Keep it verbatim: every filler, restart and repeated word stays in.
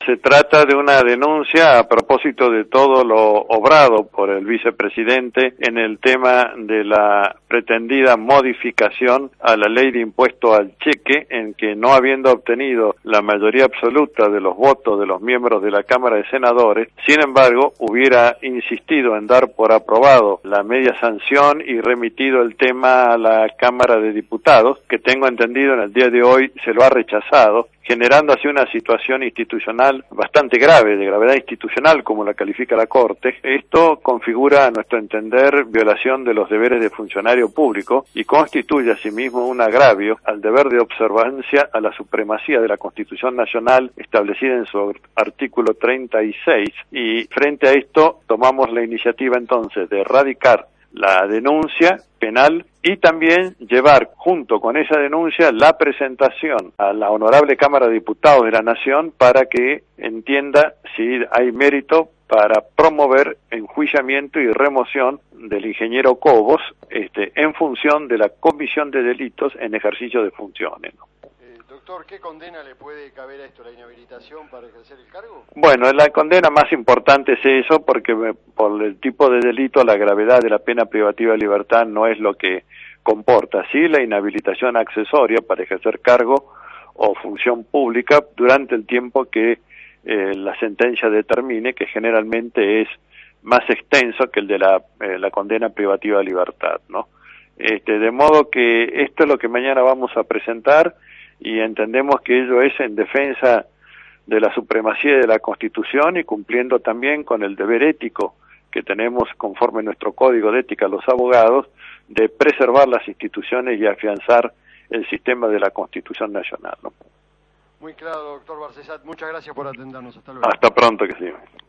Se trata de una denuncia a propósito de todo lo obrado por el vicepresidente en el tema de la pretendida modificación a la ley de impuesto al cheque, en que no habiendo obtenido la mayoría absoluta de los votos de los miembros de la Cámara de Senadores, sin embargo, hubiera insistido en dar por aprobado la media sanción y remitido el tema a la Cámara de Diputados, que tengo entendido en el día de hoy se lo ha rechazado, generando así una situación institucional bastante grave, de gravedad institucional, como la califica la Corte. Esto configura, a nuestro entender, violación de los deberes de funcionario público y constituye asimismo un agravio al deber de observancia a la supremacía de la Constitución Nacional establecida en su artículo treinta y seis, y frente a esto tomamos la iniciativa entonces de erradicar la denuncia penal y también llevar junto con esa denuncia la presentación a la Honorable Cámara de Diputados de la Nación para que entienda si hay mérito para promover enjuiciamiento y remoción del ingeniero Cobos este, en función de la comisión de delitos en ejercicio de funciones, ¿no? Doctor, ¿qué condena le puede caber a esto, la inhabilitación para ejercer el cargo? Bueno, la condena más importante es eso, porque por el tipo de delito la gravedad de la pena privativa de libertad no es lo que comporta, sí la inhabilitación accesoria para ejercer cargo o función pública durante el tiempo que eh, la sentencia determine, que generalmente es más extenso que el de la, eh, la condena privativa de libertad, ¿no? Este, de modo que esto es lo que mañana vamos a presentar, y entendemos que ello es en defensa de la supremacía de la Constitución y cumpliendo también con el deber ético que tenemos conforme nuestro Código de Ética los abogados, de preservar las instituciones y afianzar el sistema de la Constitución Nacional, ¿no? Muy claro, doctor Barcesat. Muchas gracias por atendernos. Hasta luego. Hasta pronto, que sí.